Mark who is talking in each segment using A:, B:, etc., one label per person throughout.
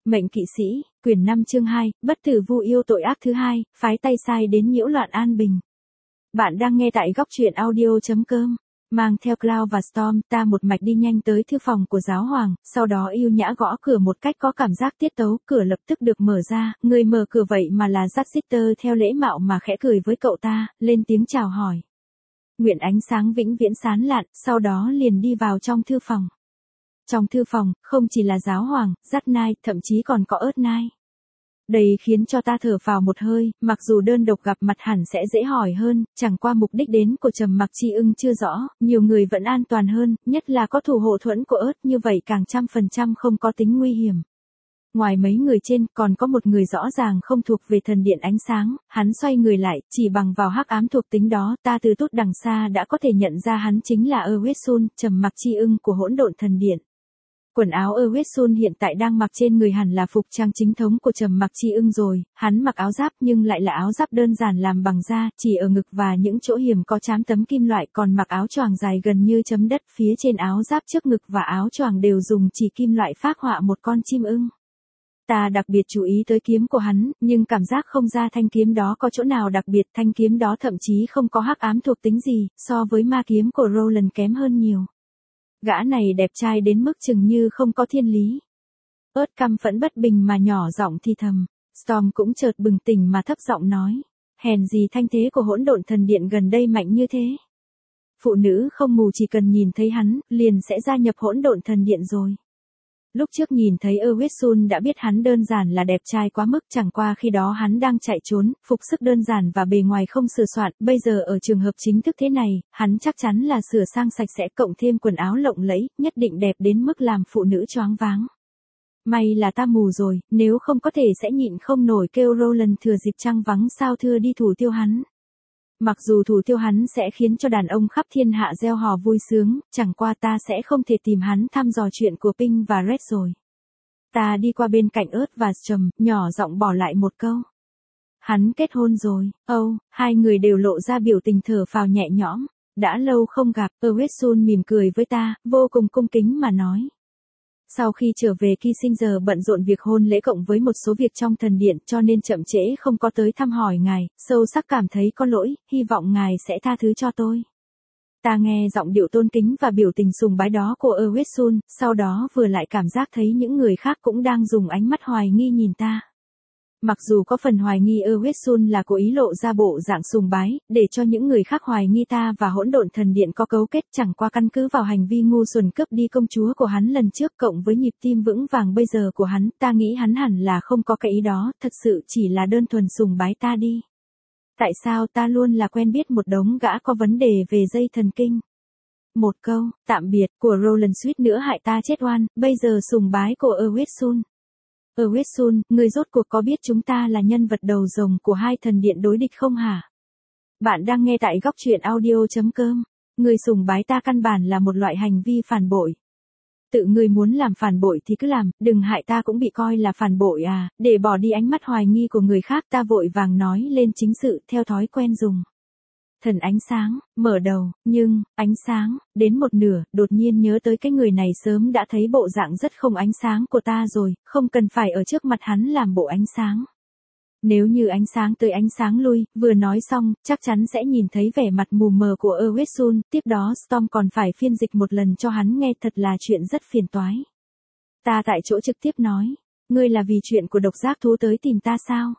A: Mệnh kỵ sĩ, quyển 5 chương 2, bất tử vu yêu tội ác thứ hai, phái tay sai đến nhiễu loạn an bình. Bạn đang nghe tại góc truyện audio.com. Mang theo Cloud và Storm, ta một mạch đi nhanh tới thư phòng của giáo hoàng, sau đó yêu nhã gõ cửa một cách có cảm giác tiết tấu, cửa lập tức được mở ra, người mở cửa vậy mà là Jack theo lễ mạo mà khẽ cười với cậu ta, lên tiếng chào hỏi. Nguyện ánh sáng vĩnh viễn sáng lạn, sau đó liền đi vào trong thư phòng. Trong thư phòng, không chỉ là giáo hoàng, Jack Knight, thậm chí còn có Earth Knight. Đây khiến cho ta thở phào một hơi, mặc dù đơn độc gặp mặt hẳn sẽ dễ hỏi hơn, chẳng qua mục đích đến của Trầm Mặc Chi Ưng chưa rõ, nhiều người vẫn an toàn hơn, nhất là có thủ hộ thuẫn của Earth như vậy càng 100% không có tính nguy hiểm. Ngoài mấy người trên, còn có một người rõ ràng không thuộc về thần điện ánh sáng, hắn xoay người lại, chỉ bằng vào hắc ám thuộc tính đó, ta từ tốt đằng xa đã có thể nhận ra hắn chính là Erwin, Trầm Mặc Chi Ưng của hỗn độn thần điện. Quần áo Erwin hiện tại đang mặc trên người hẳn là phục trang chính thống của Trầm Mặc Chi Ưng rồi, hắn mặc áo giáp nhưng lại là áo giáp đơn giản làm bằng da, chỉ ở ngực và những chỗ hiểm có trám tấm kim loại, còn mặc áo choàng dài gần như chấm đất, phía trên áo giáp trước ngực và áo choàng đều dùng chỉ kim loại phác họa một con chim ưng. Ta đặc biệt chú ý tới kiếm của hắn, nhưng cảm giác không ra thanh kiếm đó có chỗ nào đặc biệt, thanh kiếm đó thậm chí không có hắc ám thuộc tính gì, so với ma kiếm của Roland kém hơn nhiều. Gã này đẹp trai đến mức chừng như không có thiên lý. Ớt căm phẫn bất bình mà nhỏ giọng thì thầm. Storm cũng chợt bừng tỉnh mà thấp giọng nói. Hèn gì thanh thế của hỗn độn thần điện gần đây mạnh như thế. Phụ nữ không mù chỉ cần nhìn thấy hắn, liền sẽ gia nhập hỗn độn thần điện rồi. Lúc trước nhìn thấy Erwin đã biết hắn đơn giản là đẹp trai quá mức, chẳng qua khi đó hắn đang chạy trốn, phục sức đơn giản và bề ngoài không sửa soạn, bây giờ ở trường hợp chính thức thế này, hắn chắc chắn là sửa sang sạch sẽ cộng thêm quần áo lộng lẫy, nhất định đẹp đến mức làm phụ nữ choáng váng. May là ta mù rồi, nếu không có thể sẽ nhịn không nổi kêu Roland thừa dịp trăng vắng sao thưa đi thủ tiêu hắn. Mặc dù thủ tiêu hắn sẽ khiến cho đàn ông khắp thiên hạ reo hò vui sướng, chẳng qua ta sẽ không thể tìm hắn thăm dò chuyện của Pink và Red rồi. Ta đi qua bên cạnh Earth và Trầm, nhỏ giọng bỏ lại một câu. Hắn kết hôn rồi, hai người đều lộ ra biểu tình thở phào nhẹ nhõm. Đã lâu không gặp, Erwin mỉm cười với ta, vô cùng cung kính mà nói. Sau khi trở về Kissinger bận rộn việc hôn lễ cộng với một số việc trong thần điện cho nên chậm trễ không có tới thăm hỏi ngài, sâu sắc cảm thấy có lỗi, hy vọng ngài sẽ tha thứ cho tôi. Ta nghe giọng điệu tôn kính và biểu tình sùng bái đó của Erwin, sau đó vừa lại cảm giác thấy những người khác cũng đang dùng ánh mắt hoài nghi nhìn ta. Mặc dù có phần hoài nghi Erwin là cố ý lộ ra bộ dạng sùng bái, để cho những người khác hoài nghi ta và hỗn độn thần điện có cấu kết, chẳng qua căn cứ vào hành vi ngu xuẩn cướp đi công chúa của hắn lần trước cộng với nhịp tim vững vàng bây giờ của hắn, ta nghĩ hắn hẳn là không có cái ý đó, thật sự chỉ là đơn thuần sùng bái ta đi. Tại sao ta luôn là quen biết một đống gã có vấn đề về dây thần kinh? Một câu, tạm biệt, của Roland suýt nữa hại ta chết oan, bây giờ sùng bái của Erwin. Erwin, ngươi rốt cuộc có biết chúng ta là nhân vật đầu rồng của hai thần điện đối địch không hả? Bạn đang nghe tại góc truyện audio.com. Ngươi sùng bái ta căn bản là một loại hành vi phản bội. Tự ngươi muốn làm phản bội thì cứ làm, đừng hại ta cũng bị coi là phản bội à, để bỏ đi ánh mắt hoài nghi của người khác ta vội vàng nói lên chính sự theo thói quen dùng. Thần ánh sáng, mở đầu, nhưng, ánh sáng, đến một nửa, đột nhiên nhớ tới cái người này sớm đã thấy bộ dạng rất không ánh sáng của ta rồi, không cần phải ở trước mặt hắn làm bộ ánh sáng. Nếu như ánh sáng tới ánh sáng lui, vừa nói xong, chắc chắn sẽ nhìn thấy vẻ mặt mù mờ của Erwin, tiếp đó Storm còn phải phiên dịch một lần cho hắn nghe, thật là chuyện rất phiền toái. Ta tại chỗ trực tiếp nói, ngươi là vì chuyện của độc giác thú tới tìm ta sao?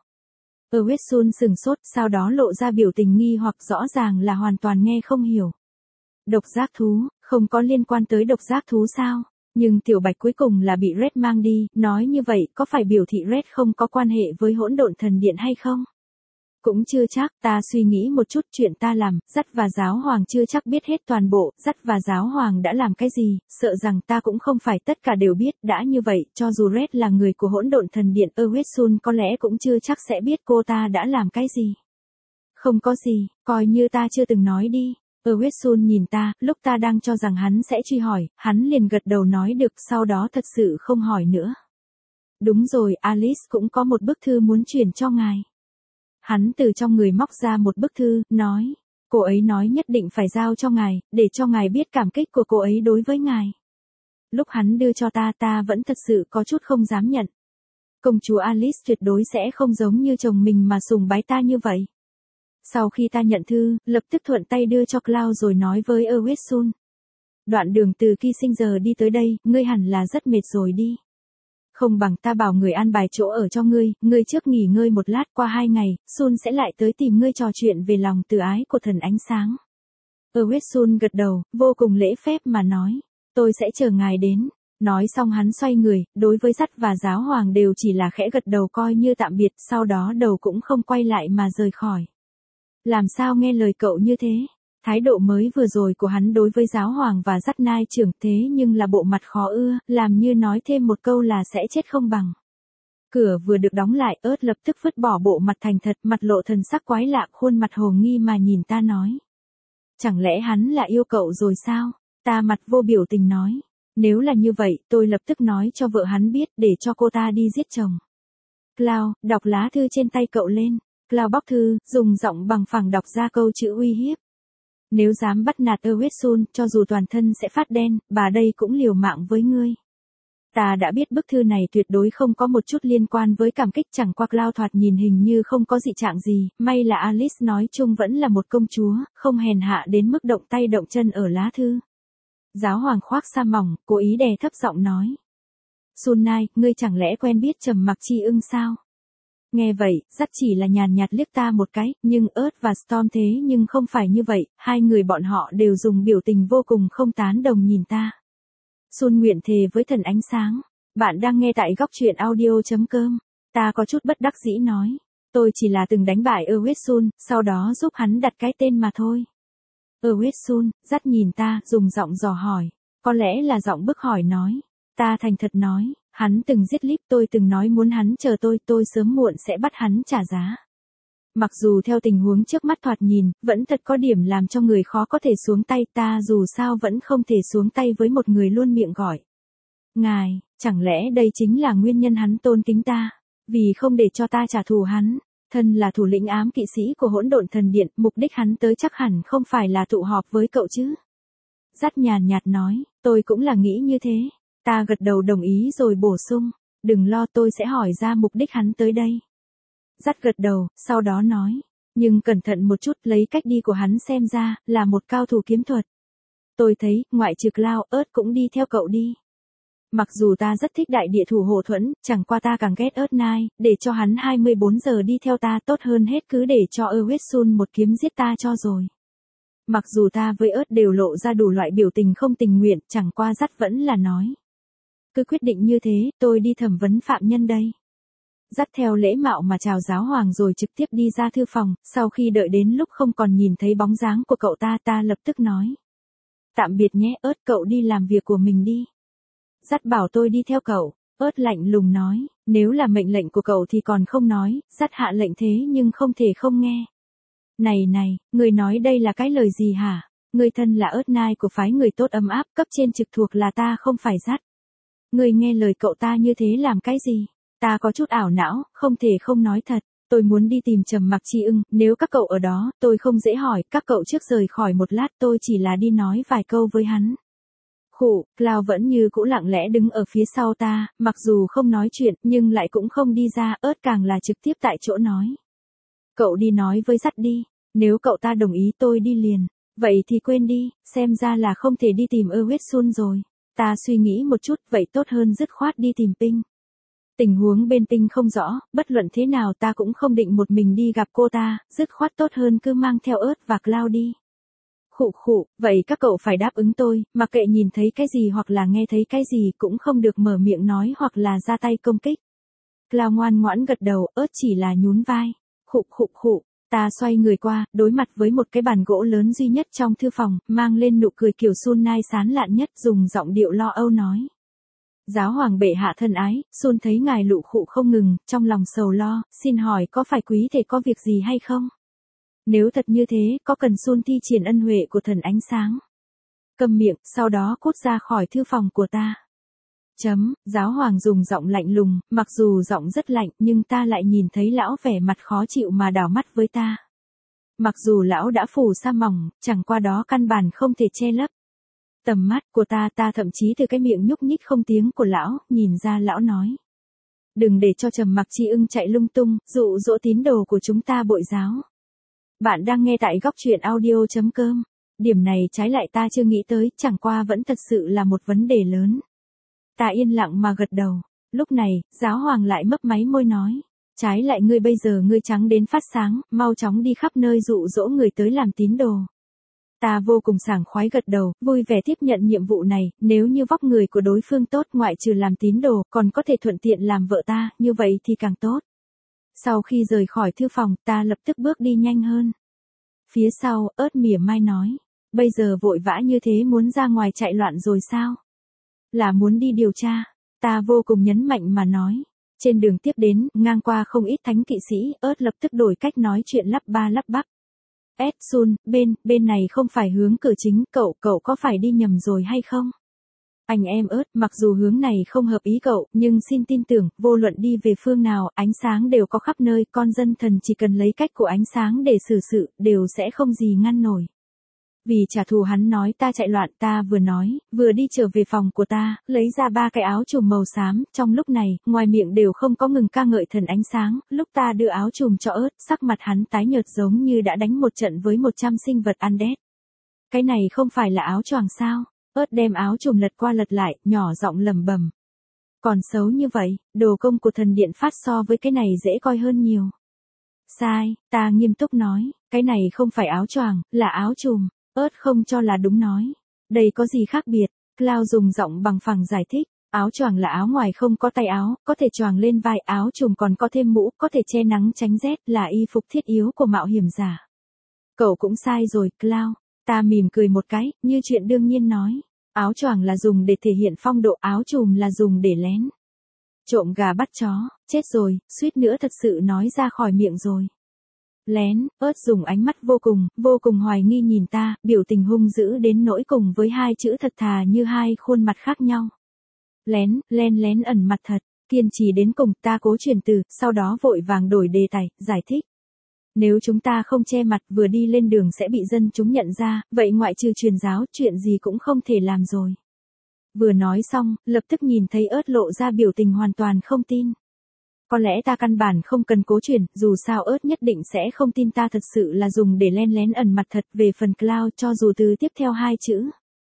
A: Erwin sừng sốt, sau đó lộ ra biểu tình nghi hoặc rõ ràng là hoàn toàn nghe không hiểu. Độc giác thú, không có liên quan tới độc giác thú sao? Nhưng tiểu bạch cuối cùng là bị Red mang đi, nói như vậy có phải biểu thị Red không có quan hệ với hỗn độn thần điện hay không? Cũng chưa chắc, ta suy nghĩ một chút chuyện ta làm, Dắt và giáo hoàng chưa chắc biết hết toàn bộ, Dắt và giáo hoàng đã làm cái gì, sợ rằng ta cũng không phải tất cả đều biết, đã như vậy, cho dù Red là người của hỗn độn thần điện, Erwin có lẽ cũng chưa chắc sẽ biết cô ta đã làm cái gì. Không có gì, coi như ta chưa từng nói đi. Erwin nhìn ta, lúc ta đang cho rằng hắn sẽ truy hỏi, hắn liền gật đầu nói được, sau đó thật sự không hỏi nữa. Đúng rồi, Alice cũng có một bức thư muốn chuyển cho ngài. Hắn từ trong người móc ra một bức thư, nói, cô ấy nói nhất định phải giao cho ngài, để cho ngài biết cảm kích của cô ấy đối với ngài. Lúc hắn đưa cho ta vẫn thật sự có chút không dám nhận. Công chúa Alice tuyệt đối sẽ không giống như chồng mình mà sùng bái ta như vậy. Sau khi ta nhận thư, lập tức thuận tay đưa cho Cloud rồi nói với Erwin. Đoạn đường từ Kissinger đi tới đây, ngươi hẳn là rất mệt rồi đi. Không bằng ta bảo người an bài chỗ ở cho ngươi trước nghỉ ngơi một lát, qua 2 ngày, Sun sẽ lại tới tìm ngươi trò chuyện về lòng từ ái của thần ánh sáng. Erwin gật đầu, vô cùng lễ phép mà nói, tôi sẽ chờ ngài đến. Nói xong hắn xoay người, đối với Dắt và giáo hoàng đều chỉ là khẽ gật đầu coi như tạm biệt, sau đó đầu cũng không quay lại mà rời khỏi. Làm sao nghe lời cậu như thế? Thái độ mới vừa rồi của hắn đối với giáo hoàng và Dắt nai trưởng thế nhưng là bộ mặt khó ưa, làm như nói thêm một câu là sẽ chết không bằng. Cửa vừa được đóng lại, ớt lập tức vứt bỏ bộ mặt thành thật, mặt lộ thần sắc quái lạ, khuôn mặt hồ nghi mà nhìn ta nói. Chẳng lẽ hắn là yêu cậu rồi sao? Ta mặt vô biểu tình nói. Nếu là như vậy, tôi lập tức nói cho vợ hắn biết để cho cô ta đi giết chồng. Cloud, đọc lá thư trên tay cậu lên. Cloud bóc thư, dùng giọng bằng phẳng đọc ra câu chữ uy hiếp. Nếu dám bắt nạt Erwin, cho dù toàn thân sẽ phát đen, bà đây cũng liều mạng với ngươi. Ta đã biết bức thư này tuyệt đối không có một chút liên quan với cảm kích, chẳng qua Cloud thoạt nhìn hình như không có dị trạng gì, may là Alice nói chung vẫn là một công chúa, không hèn hạ đến mức động tay động chân ở lá thư. Giáo hoàng khoác sa mỏng, cố ý đè thấp giọng nói. Sunai, ngươi chẳng lẽ quen biết Trầm Mặc Chi Ưng sao? Nghe vậy, Dắt chỉ là nhàn nhạt liếc ta một cái, nhưng Earth và Storm thế nhưng không phải như vậy, hai người bọn họ đều dùng biểu tình vô cùng không tán đồng nhìn ta. Sun nguyện thề với thần ánh sáng. Bạn đang nghe tại góc truyện audio.com. Ta có chút bất đắc dĩ nói. Tôi chỉ là từng đánh bại Erwin, sau đó giúp hắn đặt cái tên mà thôi. Erwin, Dắt nhìn ta, dùng giọng dò hỏi. Có lẽ là giọng bức hỏi nói. Ta thành thật nói, hắn từng giết Lip, tôi từng nói muốn hắn chờ tôi sớm muộn sẽ bắt hắn trả giá. Mặc dù theo tình huống trước mắt thoạt nhìn, vẫn thật có điểm làm cho người khó có thể xuống tay, ta dù sao vẫn không thể xuống tay với một người luôn miệng gọi. Ngài, chẳng lẽ đây chính là nguyên nhân hắn tôn kính ta, vì không để cho ta trả thù hắn. Thân là thủ lĩnh ám kỵ sĩ của Hỗn Độn Thần Điện, mục đích hắn tới chắc hẳn không phải là tụ họp với cậu chứ. Dắt nhàn nhạt nói, tôi cũng là nghĩ như thế. Ta gật đầu đồng ý rồi bổ sung, đừng lo, tôi sẽ hỏi ra mục đích hắn tới đây. Dắt gật đầu, sau đó nói, nhưng cẩn thận một chút, lấy cách đi của hắn xem ra, là một cao thủ kiếm thuật. Tôi thấy, ngoại trừ Cloud, Earth cũng đi theo cậu đi. Mặc dù ta rất thích đại địa thủ hộ thuẫn, chẳng qua ta càng ghét Earth Knight, để cho hắn 24 giờ đi theo ta tốt hơn hết cứ để cho Erwin một kiếm giết ta cho rồi. Mặc dù ta với Earth đều lộ ra đủ loại biểu tình không tình nguyện, chẳng qua Dắt vẫn là nói. Cứ quyết định như thế, tôi đi thẩm vấn phạm nhân đây. Dắt theo lễ mạo mà chào giáo hoàng rồi trực tiếp đi ra thư phòng, sau khi đợi đến lúc không còn nhìn thấy bóng dáng của cậu ta lập tức nói. Tạm biệt nhé Earth, cậu đi làm việc của mình đi. Dắt bảo tôi đi theo cậu, Earth lạnh lùng nói, nếu là mệnh lệnh của cậu thì còn không nói, Dắt hạ lệnh thế nhưng không thể không nghe. Này, người nói đây là cái lời gì hả? Người thân là Earth Knight của phái người tốt ấm áp, cấp trên trực thuộc là ta không phải Dắt. Người nghe lời cậu ta như thế làm cái gì? Ta có chút ảo não, không thể không nói thật. Tôi muốn đi tìm Trầm Mặc Chi Ưng, nếu các cậu ở đó, tôi không dễ hỏi, các cậu trước rời khỏi một lát, tôi chỉ là đi nói vài câu với hắn. Khụ, Cloud vẫn như cũ lặng lẽ đứng ở phía sau ta, mặc dù không nói chuyện, nhưng lại cũng không đi ra, Earth càng là trực tiếp tại chỗ nói. Cậu đi nói với Dắt đi, nếu cậu ta đồng ý tôi đi liền, vậy thì quên đi, xem ra là không thể đi tìm Erwin rồi. Ta suy nghĩ một chút, vậy tốt hơn dứt khoát đi tìm Pinh. Tình huống bên Pinh không rõ, bất luận thế nào ta cũng không định một mình đi gặp cô ta, dứt khoát tốt hơn cứ mang theo Earth và Cloud đi. Khụ, vậy các cậu phải đáp ứng tôi, mặc kệ nhìn thấy cái gì hoặc là nghe thấy cái gì cũng không được mở miệng nói hoặc là ra tay công kích. Cloud ngoan ngoãn gật đầu, Earth chỉ là nhún vai. Khụ. Ta xoay người qua, đối mặt với một cái bàn gỗ lớn duy nhất trong thư phòng, mang lên nụ cười kiểu Sunai sán lạn nhất, dùng giọng điệu lo âu nói. Giáo hoàng bệ hạ thân ái, Sun thấy ngài lụ khụ không ngừng, trong lòng sầu lo, xin hỏi có phải quý thể có việc gì hay không? Nếu thật như thế, có cần Sun thi triển ân huệ của thần ánh sáng? Cầm miệng, sau đó cút ra khỏi thư phòng của ta. Giáo hoàng dùng giọng lạnh lùng, mặc dù giọng rất lạnh nhưng ta lại nhìn thấy lão vẻ mặt khó chịu mà đảo mắt với ta. Mặc dù lão đã phủ sa mỏng, chẳng qua đó căn bản không thể che lấp. Tầm mắt của ta thậm chí từ cái miệng nhúc nhích không tiếng của lão, nhìn ra lão nói. Đừng để cho Trầm Mặc Chi Ưng chạy lung tung, dụ dỗ tín đồ của chúng ta bội giáo. Bạn đang nghe tại góc truyện audio.com. Điểm này trái lại ta chưa nghĩ tới, chẳng qua vẫn thật sự là một vấn đề lớn. Ta yên lặng mà gật đầu. Lúc này, giáo hoàng lại mấp máy môi nói. Trái lại ngươi bây giờ ngươi trắng đến phát sáng, mau chóng đi khắp nơi dụ dỗ người tới làm tín đồ. Ta vô cùng sảng khoái gật đầu, vui vẻ tiếp nhận nhiệm vụ này, nếu như vóc người của đối phương tốt ngoại trừ làm tín đồ, còn có thể thuận tiện làm vợ ta, như vậy thì càng tốt. Sau khi rời khỏi thư phòng, ta lập tức bước đi nhanh hơn. Phía sau, ớt mỉa mai nói, bây giờ vội vã như thế muốn ra ngoài chạy loạn rồi sao? Là muốn đi điều tra. Ta vô cùng nhấn mạnh mà nói. Trên đường tiếp đến, ngang qua không ít thánh kỵ sĩ, ớt lập tức đổi cách nói chuyện lắp ba lắp bắp. Sun, bên này không phải hướng cửa chính, cậu có phải đi nhầm rồi hay không? Anh em ớt, mặc dù hướng này không hợp ý cậu, nhưng xin tin tưởng, vô luận đi về phương nào, ánh sáng đều có khắp nơi, con dân thần chỉ cần lấy cách của ánh sáng để xử sự, đều sẽ không gì ngăn nổi. Vì trả thù hắn nói ta chạy loạn, ta vừa nói, vừa đi trở về phòng của ta, lấy ra 3 cái áo trùm màu xám, trong lúc này, ngoài miệng đều không có ngừng ca ngợi thần ánh sáng, lúc ta đưa áo trùm cho ớt, sắc mặt hắn tái nhợt giống như đã đánh một trận với 100 sinh vật undead. Cái này không phải là áo choàng sao? Ớt đem áo trùm lật qua lật lại, nhỏ giọng lẩm bẩm. Còn xấu như vậy, đồ công của thần điện phát so với cái này dễ coi hơn nhiều. Sai, ta nghiêm túc nói, cái này không phải áo choàng, là áo trùm. Ớt không cho là đúng nói. Đây có gì khác biệt? Cloud dùng giọng bằng phẳng giải thích. Áo choàng là áo ngoài không có tay áo, có thể choàng lên vai, áo trùm còn có thêm mũ, có thể che nắng tránh rét, là y phục thiết yếu của mạo hiểm giả. Cậu cũng sai rồi, Cloud. Ta mỉm cười một cái, như chuyện đương nhiên nói. Áo choàng là dùng để thể hiện phong độ, áo trùm là dùng để lén. Trộm gà bắt chó, chết rồi, suýt nữa thật sự nói ra khỏi miệng rồi. Lén, ớt dùng ánh mắt vô cùng hoài nghi nhìn ta, biểu tình hung dữ đến nỗi cùng với 2 chữ thật thà như 2 khuôn mặt khác nhau. Lén, lén ẩn mặt thật, kiên trì đến cùng, ta cố chuyển từ, sau đó vội vàng đổi đề tài, giải thích. Nếu chúng ta không che mặt vừa đi lên đường sẽ bị dân chúng nhận ra, vậy ngoại trừ truyền giáo, chuyện gì cũng không thể làm rồi. Vừa nói xong, lập tức nhìn thấy ớt lộ ra biểu tình hoàn toàn không tin. Có lẽ ta căn bản không cần cố chuyển, dù sao ớt nhất định sẽ không tin ta thật sự là dùng để lén ẩn mặt thật. Về phần Cloud, cho dù từ tiếp theo 2 chữ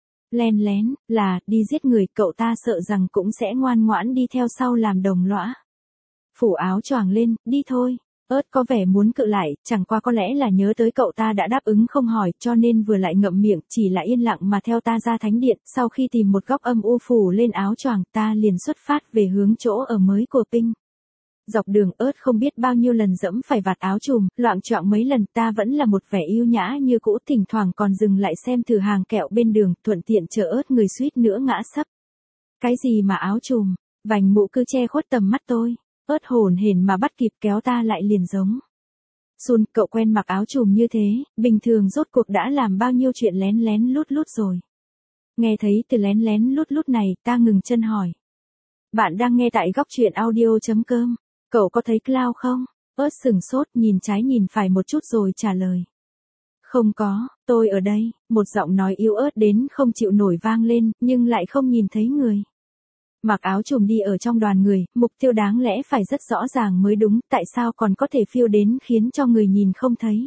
A: lén, là đi giết người, cậu ta sợ rằng cũng sẽ ngoan ngoãn đi theo sau làm đồng lõa. Phủ áo choàng lên, đi thôi. Ớt có vẻ muốn cự lại, chẳng qua có lẽ là nhớ tới cậu ta đã đáp ứng không hỏi, cho nên vừa lại ngậm miệng, chỉ là yên lặng mà theo ta ra thánh điện. Sau khi tìm một góc âm u phủ lên áo choàng, ta liền xuất phát về hướng chỗ ở mới của Pinh. Dọc đường ớt không biết bao nhiêu lần dẫm phải vạt áo trùm, loạng choạng mấy lần, ta vẫn là một vẻ yêu nhã như cũ, thỉnh thoảng còn dừng lại xem thử hàng kẹo bên đường, thuận tiện chờ ớt người suýt nữa ngã sấp. Cái gì mà áo trùm, vành mũ cứ che khuất tầm mắt tôi. Ớt hổn hển mà bắt kịp kéo ta lại liền giống. Sun, cậu quen mặc áo trùm như thế, bình thường rốt cuộc đã làm bao nhiêu chuyện lén lút rồi. Nghe thấy từ lén lút này, ta ngừng chân hỏi. Bạn đang nghe tại góc truyện audio.com. Cậu có thấy Cloud không? Ớt sửng sốt, nhìn trái nhìn phải một chút rồi trả lời. Không có, tôi ở đây. Một giọng nói yếu ớt đến không chịu nổi vang lên, nhưng lại không nhìn thấy người. Mặc áo trùm đi ở trong đoàn người, mục tiêu đáng lẽ phải rất rõ ràng mới đúng, tại sao còn có thể phiêu đến khiến cho người nhìn không thấy.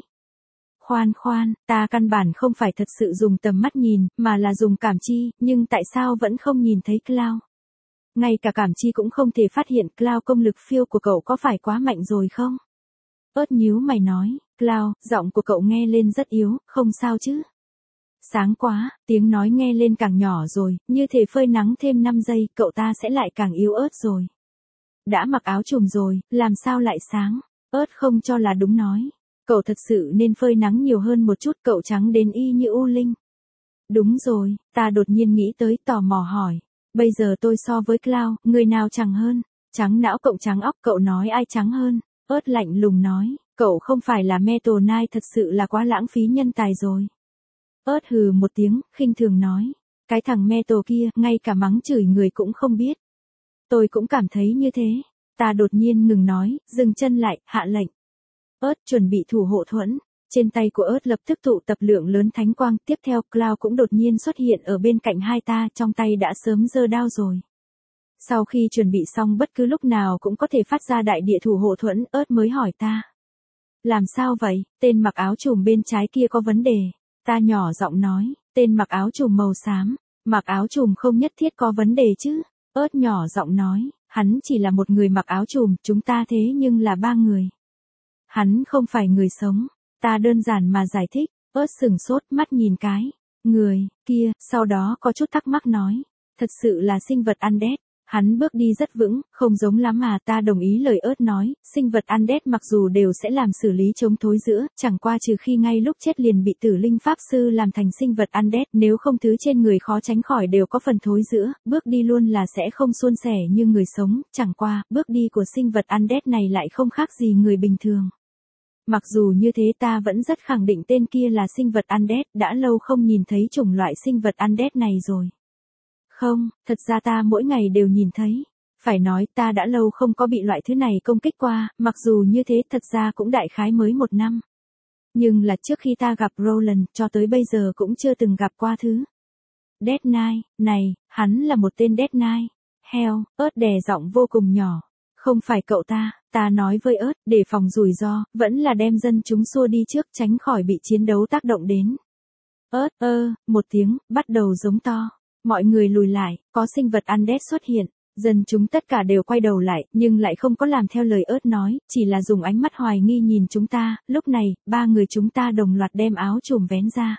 A: Khoan, ta căn bản không phải thật sự dùng tầm mắt nhìn, mà là dùng cảm chi, nhưng tại sao vẫn không nhìn thấy Cloud? Ngay cả cảm chi cũng không thể phát hiện. Cloud, công lực phiêu của cậu có phải quá mạnh rồi không? Ớt nhíu mày nói, Cloud, giọng của cậu nghe lên rất yếu, không sao chứ? Sáng quá, tiếng nói nghe lên càng nhỏ rồi, như thể phơi nắng thêm 5 giây, cậu ta sẽ lại càng yếu ớt rồi. Đã mặc áo trùm rồi, làm sao lại sáng? Ớt không cho là đúng nói. Cậu thật sự nên phơi nắng nhiều hơn một chút, cậu trắng đến y như u linh. Đúng rồi, ta đột nhiên nghĩ tới, tò mò hỏi. Bây giờ tôi so với Cloud, người nào chẳng hơn? Trắng não cộng trắng óc, cậu nói ai trắng hơn? Ớt lạnh lùng nói, cậu không phải là Metal Knight, thật sự là quá lãng phí nhân tài rồi. Ớt hừ một tiếng, khinh thường nói. Cái thằng Metal kia, ngay cả mắng chửi người cũng không biết. Tôi cũng cảm thấy như thế. Ta đột nhiên ngừng nói, dừng chân lại, hạ lệnh. Ớt chuẩn bị thủ hộ thuẫn. Trên tay của ớt lập tức tụ tập lượng lớn thánh quang, tiếp theo Cloud cũng đột nhiên xuất hiện ở bên cạnh hai ta, trong tay đã sớm giơ đao rồi. Sau khi chuẩn bị xong bất cứ lúc nào cũng có thể phát ra đại địa thủ hộ thuẫn, ớt mới hỏi ta. Làm sao vậy, tên mặc áo trùm bên trái kia có vấn đề. Ta nhỏ giọng nói, tên mặc áo trùm màu xám. Mặc áo trùm không nhất thiết có vấn đề chứ. Ớt nhỏ giọng nói, hắn chỉ là một người mặc áo trùm, chúng ta thế nhưng là 3 người. Hắn không phải người sống. Ta đơn giản mà giải thích, ớt sừng sốt mắt nhìn cái. Người kia, sau đó có chút thắc mắc nói. Thật sự là sinh vật undead. Hắn bước đi rất vững, không giống lắm mà. Ta đồng ý lời ớt nói, sinh vật undead mặc dù đều sẽ làm xử lý chống thối rữa, chẳng qua trừ khi ngay lúc chết liền bị tử linh pháp sư làm thành sinh vật undead, nếu không thứ trên người khó tránh khỏi đều có phần thối rữa, bước đi luôn là sẽ không suôn sẻ như người sống, chẳng qua, bước đi của sinh vật undead này lại không khác gì người bình thường. Mặc dù như thế ta vẫn rất khẳng định tên kia là sinh vật undead, đã lâu không nhìn thấy chủng loại sinh vật undead này rồi. Không, thật ra ta mỗi ngày đều nhìn thấy. Phải nói ta đã lâu không có bị loại thứ này công kích qua, mặc dù như thế thật ra cũng đại khái mới 1 năm. Nhưng là trước khi ta gặp Roland, cho tới bây giờ cũng chưa từng gặp qua thứ. Dead Knight, này, hắn là một tên Dead Knight. Heo, ớt đè giọng vô cùng nhỏ. Không phải cậu ta nói với ớt, để phòng rủi ro, vẫn là đem dân chúng xua đi trước tránh khỏi bị chiến đấu tác động đến. Ớt, một tiếng, bắt đầu giống to. Mọi người lùi lại, có sinh vật undead xuất hiện. Dân chúng tất cả đều quay đầu lại, nhưng lại không có làm theo lời ớt nói, chỉ là dùng ánh mắt hoài nghi nhìn chúng ta. Lúc này, 3 người chúng ta đồng loạt đem áo trùm vén ra.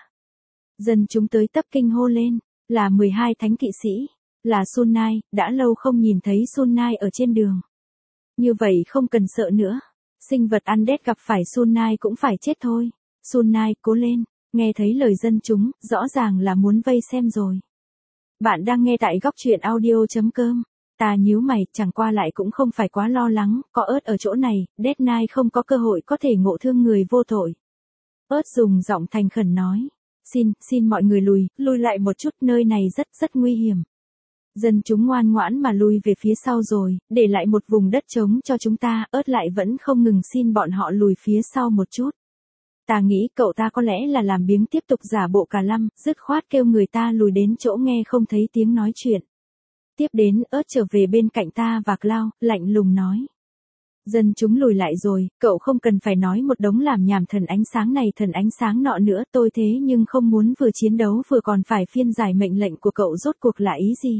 A: Dân chúng tới tấp kinh hô lên, là 12 thánh kỵ sĩ, là Sun Knight, đã lâu không nhìn thấy Sun Knight ở trên đường. Như vậy không cần sợ nữa. Sinh vật undead gặp phải Sun Knight cũng phải chết thôi. Sun Knight cố lên, nghe thấy lời dân chúng, rõ ràng là muốn vây xem rồi. Bạn đang nghe tại góc truyện audio.com. Ta nhíu mày, chẳng qua lại cũng không phải quá lo lắng, có ớt ở chỗ này, Dead Knight không có cơ hội có thể ngộ thương người vô tội. Ớt dùng giọng thành khẩn nói. Xin mọi người lùi lại một chút, nơi này rất nguy hiểm. Dân chúng ngoan ngoãn mà lui về phía sau rồi, để lại một vùng đất trống cho chúng ta, ớt lại vẫn không ngừng xin bọn họ lùi phía sau một chút. Ta nghĩ cậu ta có lẽ là làm biếng tiếp tục giả bộ cả lăm, dứt khoát kêu người ta lùi đến chỗ nghe không thấy tiếng nói chuyện. Tiếp đến ớt trở về bên cạnh ta và Cloud, lạnh lùng nói. Dân chúng lùi lại rồi, cậu không cần phải nói một đống làm nhảm thần ánh sáng này thần ánh sáng nọ nữa, tôi thế nhưng không muốn vừa chiến đấu vừa còn phải phiên giải mệnh lệnh của cậu rốt cuộc là ý gì.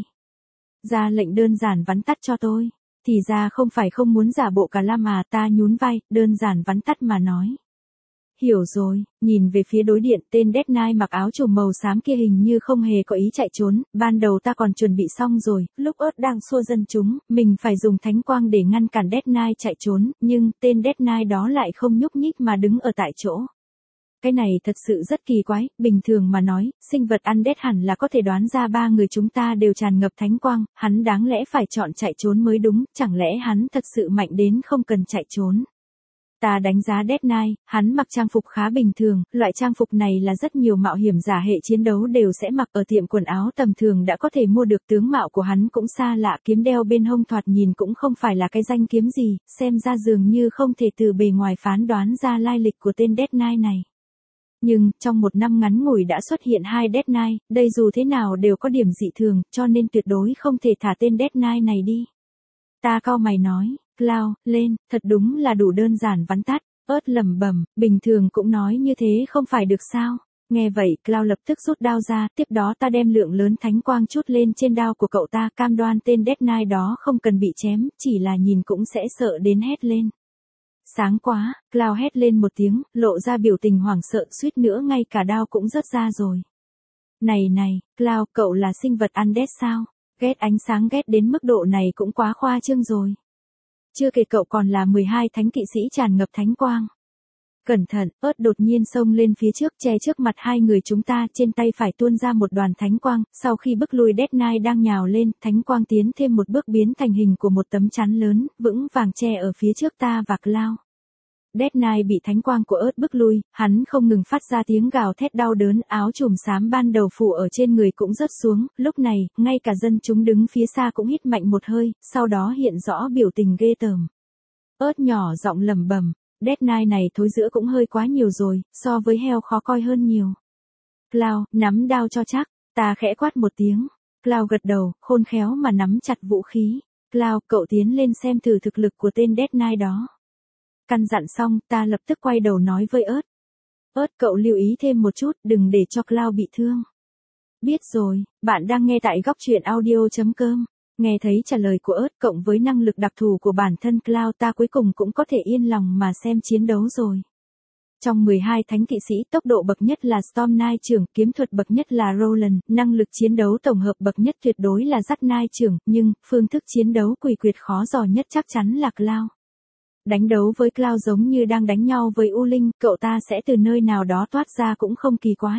A: Ra lệnh đơn giản vắn tắt cho tôi. Thì ra không phải không muốn giả bộ cả lăm mà, ta nhún vai, đơn giản vắn tắt mà nói. Hiểu rồi, nhìn về phía đối điện, tên Dead Knight mặc áo trùm màu xám kia hình như không hề có ý chạy trốn, ban đầu ta còn chuẩn bị xong rồi, lúc ớt đang xua dân chúng, mình phải dùng thánh quang để ngăn cản Dead Knight chạy trốn, nhưng tên Dead Knight đó lại không nhúc nhích mà đứng ở tại chỗ. Cái này thật sự rất kỳ quái, bình thường mà nói, sinh vật undead hẳn là có thể đoán ra 3 người chúng ta đều tràn ngập thánh quang, hắn đáng lẽ phải chọn chạy trốn mới đúng, chẳng lẽ hắn thật sự mạnh đến không cần chạy trốn. Ta đánh giá Dead Knight, hắn mặc trang phục khá bình thường, loại trang phục này là rất nhiều mạo hiểm giả hệ chiến đấu đều sẽ mặc ở tiệm quần áo tầm thường đã có thể mua được, tướng mạo của hắn cũng xa lạ, kiếm đeo bên hông thoạt nhìn cũng không phải là cái danh kiếm gì, xem ra dường như không thể từ bề ngoài phán đoán ra lai lịch của tên Dead Knight này. Nhưng, trong 1 năm ngắn ngủi đã xuất hiện 2 Dead Knight, đây dù thế nào đều có điểm dị thường, cho nên tuyệt đối không thể thả tên Dead Knight này đi. Ta cau mày nói, Cloud, lên, thật đúng là đủ đơn giản vắn tắt, ớt lẩm bẩm, bình thường cũng nói như thế không phải được sao. Nghe vậy, Cloud lập tức rút đao ra, tiếp đó ta đem lượng lớn thánh quang chút lên trên đao của cậu ta, cam đoan tên Dead Knight đó không cần bị chém, chỉ là nhìn cũng sẽ sợ đến hét lên. Sáng quá, Cloud hét lên một tiếng, lộ ra biểu tình hoảng sợ, suýt nữa ngay cả đao cũng rớt ra rồi. Này, Cloud, cậu là sinh vật undead sao? Ghét ánh sáng ghét đến mức độ này cũng quá khoa trương rồi. Chưa kể cậu còn là 12 thánh kỵ sĩ tràn ngập thánh quang. Cẩn thận, ớt đột nhiên xông lên phía trước che trước mặt 2 người chúng ta, trên tay phải tuôn ra một đoàn thánh quang, sau khi bức lui Dead Knight đang nhào lên, thánh quang tiến thêm một bước biến thành hình của một tấm chắn lớn, vững vàng che ở phía trước ta và Cloud. Dead Knight bị thánh quang của ớt bức lui, hắn không ngừng phát ra tiếng gào thét đau đớn, áo trùm xám ban đầu phủ ở trên người cũng rớt xuống, lúc này, ngay cả dân chúng đứng phía xa cũng hít mạnh một hơi, sau đó hiện rõ biểu tình ghê tởm. Ớt nhỏ giọng lẩm bẩm, Dead Knight này thối rữa cũng hơi quá nhiều rồi, so với heo khó coi hơn nhiều. Cloud, nắm đao cho chắc, ta khẽ quát một tiếng. Cloud gật đầu, khôn khéo mà nắm chặt vũ khí. Cloud, cậu tiến lên xem thử thực lực của tên Dead Knight đó. Căn dặn xong, ta lập tức quay đầu nói với ớt. ớt, cậu lưu ý thêm một chút, đừng để cho Cloud bị thương. Biết rồi, bạn đang nghe tại góc truyện audio.com. Nghe thấy trả lời của ớt cộng với năng lực đặc thù của bản thân Cloud, ta cuối cùng cũng có thể yên lòng mà xem chiến đấu rồi. Trong 12 thánh kỵ sĩ, tốc độ bậc nhất là Storm Knight trưởng, kiếm thuật bậc nhất là Roland, năng lực chiến đấu tổng hợp bậc nhất tuyệt đối là Jack Knight trưởng, nhưng phương thức chiến đấu quỷ quyệt khó dò nhất chắc chắn là Cloud. Đánh đấu với Cloud giống như đang đánh nhau với U Linh, cậu ta sẽ từ nơi nào đó toát ra cũng không kỳ quái.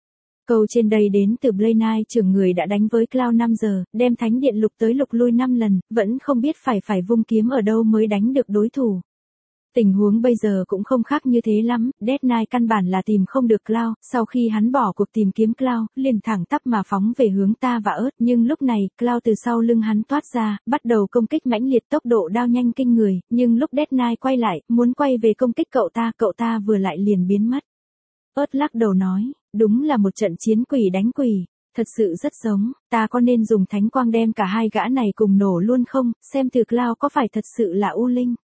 A: Câu trên đây đến từ Blade Knight trưởng, người đã đánh với Cloud 5 giờ, đem thánh điện lục tới lục lui 5 lần, vẫn không biết phải vung kiếm ở đâu mới đánh được đối thủ. Tình huống bây giờ cũng không khác như thế lắm, Dead Knight căn bản là tìm không được Cloud, sau khi hắn bỏ cuộc tìm kiếm Cloud, liền thẳng tắp mà phóng về hướng ta và ớt, nhưng lúc này, Cloud từ sau lưng hắn toát ra, bắt đầu công kích mãnh liệt, tốc độ đao nhanh kinh người, nhưng lúc Dead Knight quay lại, muốn quay về công kích cậu ta vừa lại liền biến mất. Ớt lắc đầu nói, đúng là một trận chiến quỷ đánh quỷ. Thật sự rất giống, ta có nên dùng thánh quang đem cả hai gã này cùng nổ luôn không, xem thử Cloud có phải thật sự là U Linh.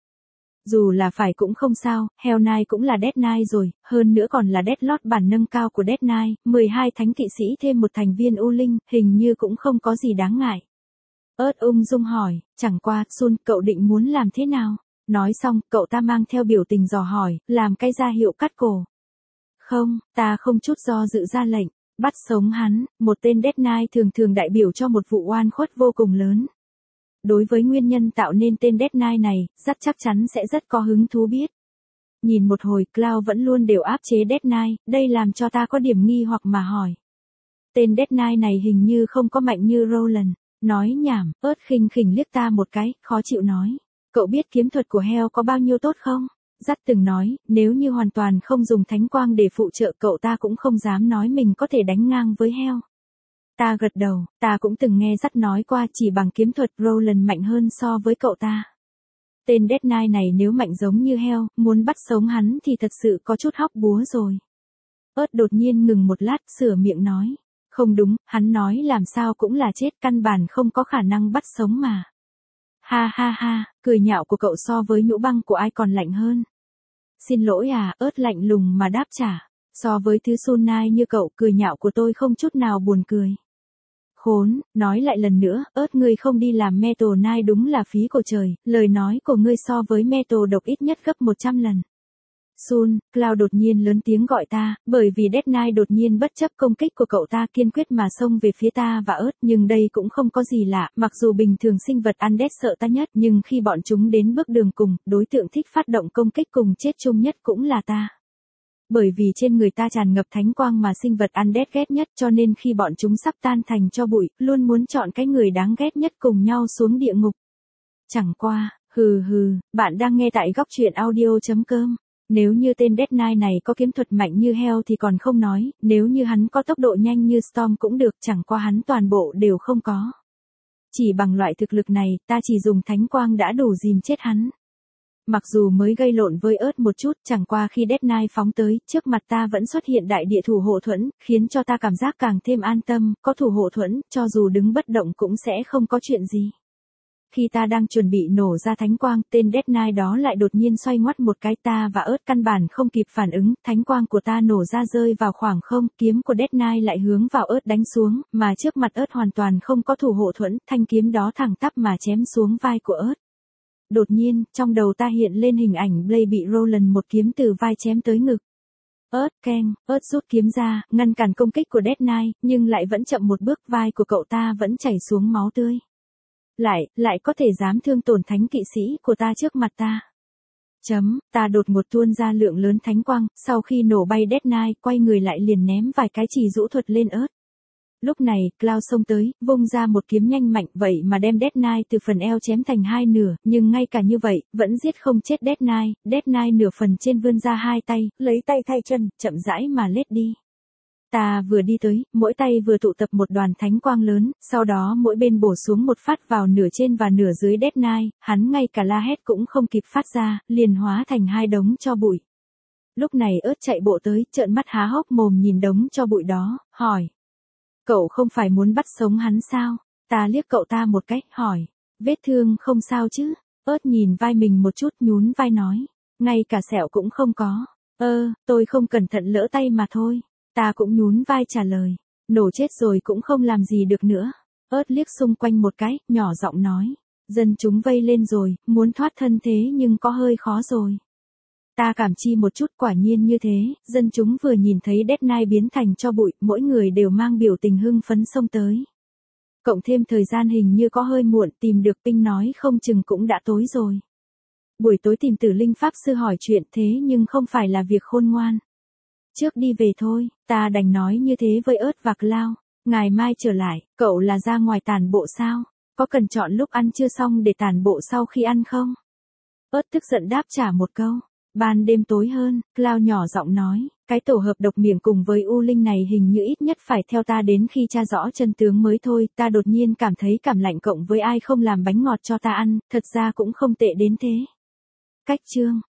A: Dù là phải cũng không sao, Hell Knight cũng là Dead Knight rồi, hơn nữa còn là Deadlord bản nâng cao của Dead Knight, 12 thánh kỵ sĩ thêm một thành viên U Linh, hình như cũng không có gì đáng ngại. ớt ung dung hỏi, chẳng qua, Sun, cậu định muốn làm thế nào? Nói xong, cậu ta mang theo biểu tình dò hỏi, làm cái ra hiệu cắt cổ. Không, ta không chút do dự ra lệnh, bắt sống hắn, một tên Dead Knight thường đại biểu cho một vụ oan khuất vô cùng lớn. Đối với nguyên nhân tạo nên tên Dead Knight này, rất chắc chắn sẽ rất có hứng thú biết. Nhìn một hồi, Cloud vẫn luôn đều áp chế Dead Knight, đây làm cho ta có điểm nghi hoặc mà hỏi. Tên Dead Knight này hình như không có mạnh như Roland. Nói nhảm, ớt khinh khỉnh liếc ta một cái, khó chịu nói. Cậu biết kiếm thuật của Hell có bao nhiêu tốt không? Dắt từng nói, nếu như hoàn toàn không dùng thánh quang để phụ trợ cậu ta cũng không dám nói mình có thể đánh ngang với Hell. Ta gật đầu, ta cũng từng nghe Dắt nói qua chỉ bằng kiếm thuật Roland mạnh hơn so với cậu ta. Tên Dead Knight này nếu mạnh giống như Hell, muốn bắt sống hắn thì thật sự có chút hóc búa rồi. Ớt đột nhiên ngừng một lát, sửa miệng nói. Không đúng, hắn nói làm sao cũng là chết, căn bản không có khả năng bắt sống mà. Ha ha ha, cười nhạo của cậu so với nhũ băng của ai còn lạnh hơn. Xin lỗi à, ớt lạnh lùng mà đáp trả. So với thứ Sun Knight như cậu, cười nhạo của tôi không chút nào buồn cười. Khốn, nói lại lần nữa, ớt ngươi không đi làm Metal Knight đúng là phí của trời, lời nói của ngươi so với Metal độc ít nhất gấp 100 lần. Sun, Cloud đột nhiên lớn tiếng gọi ta, bởi vì Dead Knight đột nhiên bất chấp công kích của cậu ta kiên quyết mà xông về phía ta và ớt, nhưng đây cũng không có gì lạ, mặc dù bình thường sinh vật undead sợ ta nhất, nhưng khi bọn chúng đến bước đường cùng, đối tượng thích phát động công kích cùng chết chung nhất cũng là ta. Bởi vì trên người ta tràn ngập thánh quang mà sinh vật undead ghét nhất, cho nên khi bọn chúng sắp tan thành tro bụi, luôn muốn chọn cái người đáng ghét nhất cùng nhau xuống địa ngục. Chẳng qua, bạn đang nghe tại góc truyện audio.com. Nếu như tên Dead Knight này có kiếm thuật mạnh như Hell thì còn không nói, nếu như hắn có tốc độ nhanh như Storm cũng được, chẳng qua hắn toàn bộ đều không có. Chỉ bằng loại thực lực này, ta chỉ dùng thánh quang đã đủ dìm chết hắn. Mặc dù mới gây lộn với ớt một chút, chẳng qua khi Dead Knight phóng tới, trước mặt ta vẫn xuất hiện đại địa thủ hộ thuẫn, khiến cho ta cảm giác càng thêm an tâm, có thủ hộ thuẫn, cho dù đứng bất động cũng sẽ không có chuyện gì. Khi ta đang chuẩn bị nổ ra thánh quang, tên Dead Knight đó lại đột nhiên xoay ngoắt một cái, ta và ớt căn bản không kịp phản ứng, thánh quang của ta nổ ra rơi vào khoảng không, kiếm của Dead Knight lại hướng vào ớt đánh xuống, mà trước mặt ớt hoàn toàn không có thủ hộ thuẫn, thanh kiếm đó thẳng tắp mà chém xuống vai của ớt. Đột nhiên, trong đầu ta hiện lên hình ảnh Blade bị Roland một kiếm từ vai chém tới ngực. Ớt rút kiếm ra, ngăn cản công kích của Dead Knight, nhưng lại vẫn chậm một bước, vai của cậu ta vẫn chảy xuống máu tươi. Lại có thể dám thương tổn thánh kỵ sĩ của ta trước mặt ta. Ta đột ngột tuôn ra lượng lớn thánh quang, sau khi nổ bay Dead Knight, quay người lại liền ném vài cái chỉ rũ thuật lên ớt. Lúc này, Cloud xông tới, vung ra một kiếm nhanh mạnh, vậy mà đem Dead Knight từ phần eo chém thành hai nửa, nhưng ngay cả như vậy, vẫn giết không chết Dead Knight. Dead Knight nửa phần trên vươn ra hai tay, lấy tay thay chân, chậm rãi mà lết đi. Ta vừa đi tới, mỗi tay vừa tụ tập một đoàn thánh quang lớn, sau đó mỗi bên bổ xuống một phát vào nửa trên và nửa dưới Dead Knight, hắn ngay cả la hét cũng không kịp phát ra, liền hóa thành hai đống tro bụi. Lúc này ớt chạy bộ tới, trợn mắt há hốc mồm nhìn đống tro bụi đó, hỏi. Cậu không phải muốn bắt sống hắn sao? Ta liếc cậu ta một cách, hỏi. Vết thương không sao chứ? Ớt nhìn vai mình một chút nhún vai nói. Ngay cả sẹo cũng không có. Tôi không cẩn thận lỡ tay mà thôi. Ta cũng nhún vai trả lời. Nổ chết rồi cũng không làm gì được nữa. Ớt liếc xung quanh một cái, nhỏ giọng nói. Dân chúng vây lên rồi, muốn thoát thân thế nhưng có hơi khó rồi. Ta cảm chi một chút, quả nhiên như thế, dân chúng vừa nhìn thấy Dead Knight biến thành tro bụi, mỗi người đều mang biểu tình hưng phấn xông tới. Cộng thêm thời gian hình như có hơi muộn, tìm được Pinh nói không chừng cũng đã tối rồi. Buổi tối tìm Tử Linh Pháp Sư hỏi chuyện thế nhưng không phải là việc khôn ngoan. Trước đi về thôi, ta đành nói như thế với Ớt và Cloud. Ngày mai trở lại, cậu là ra ngoài tản bộ sao? Có cần chọn lúc ăn chưa xong để tản bộ sau khi ăn không? Ớt tức giận đáp trả một câu. Ban đêm tối hơn, Cloud nhỏ giọng nói, cái tổ hợp độc miệng cùng với U Linh này hình như ít nhất phải theo ta đến khi tra rõ chân tướng mới thôi, ta đột nhiên cảm thấy cảm lạnh cộng với ai không làm bánh ngọt cho ta ăn, thật ra cũng không tệ đến thế. Cách chương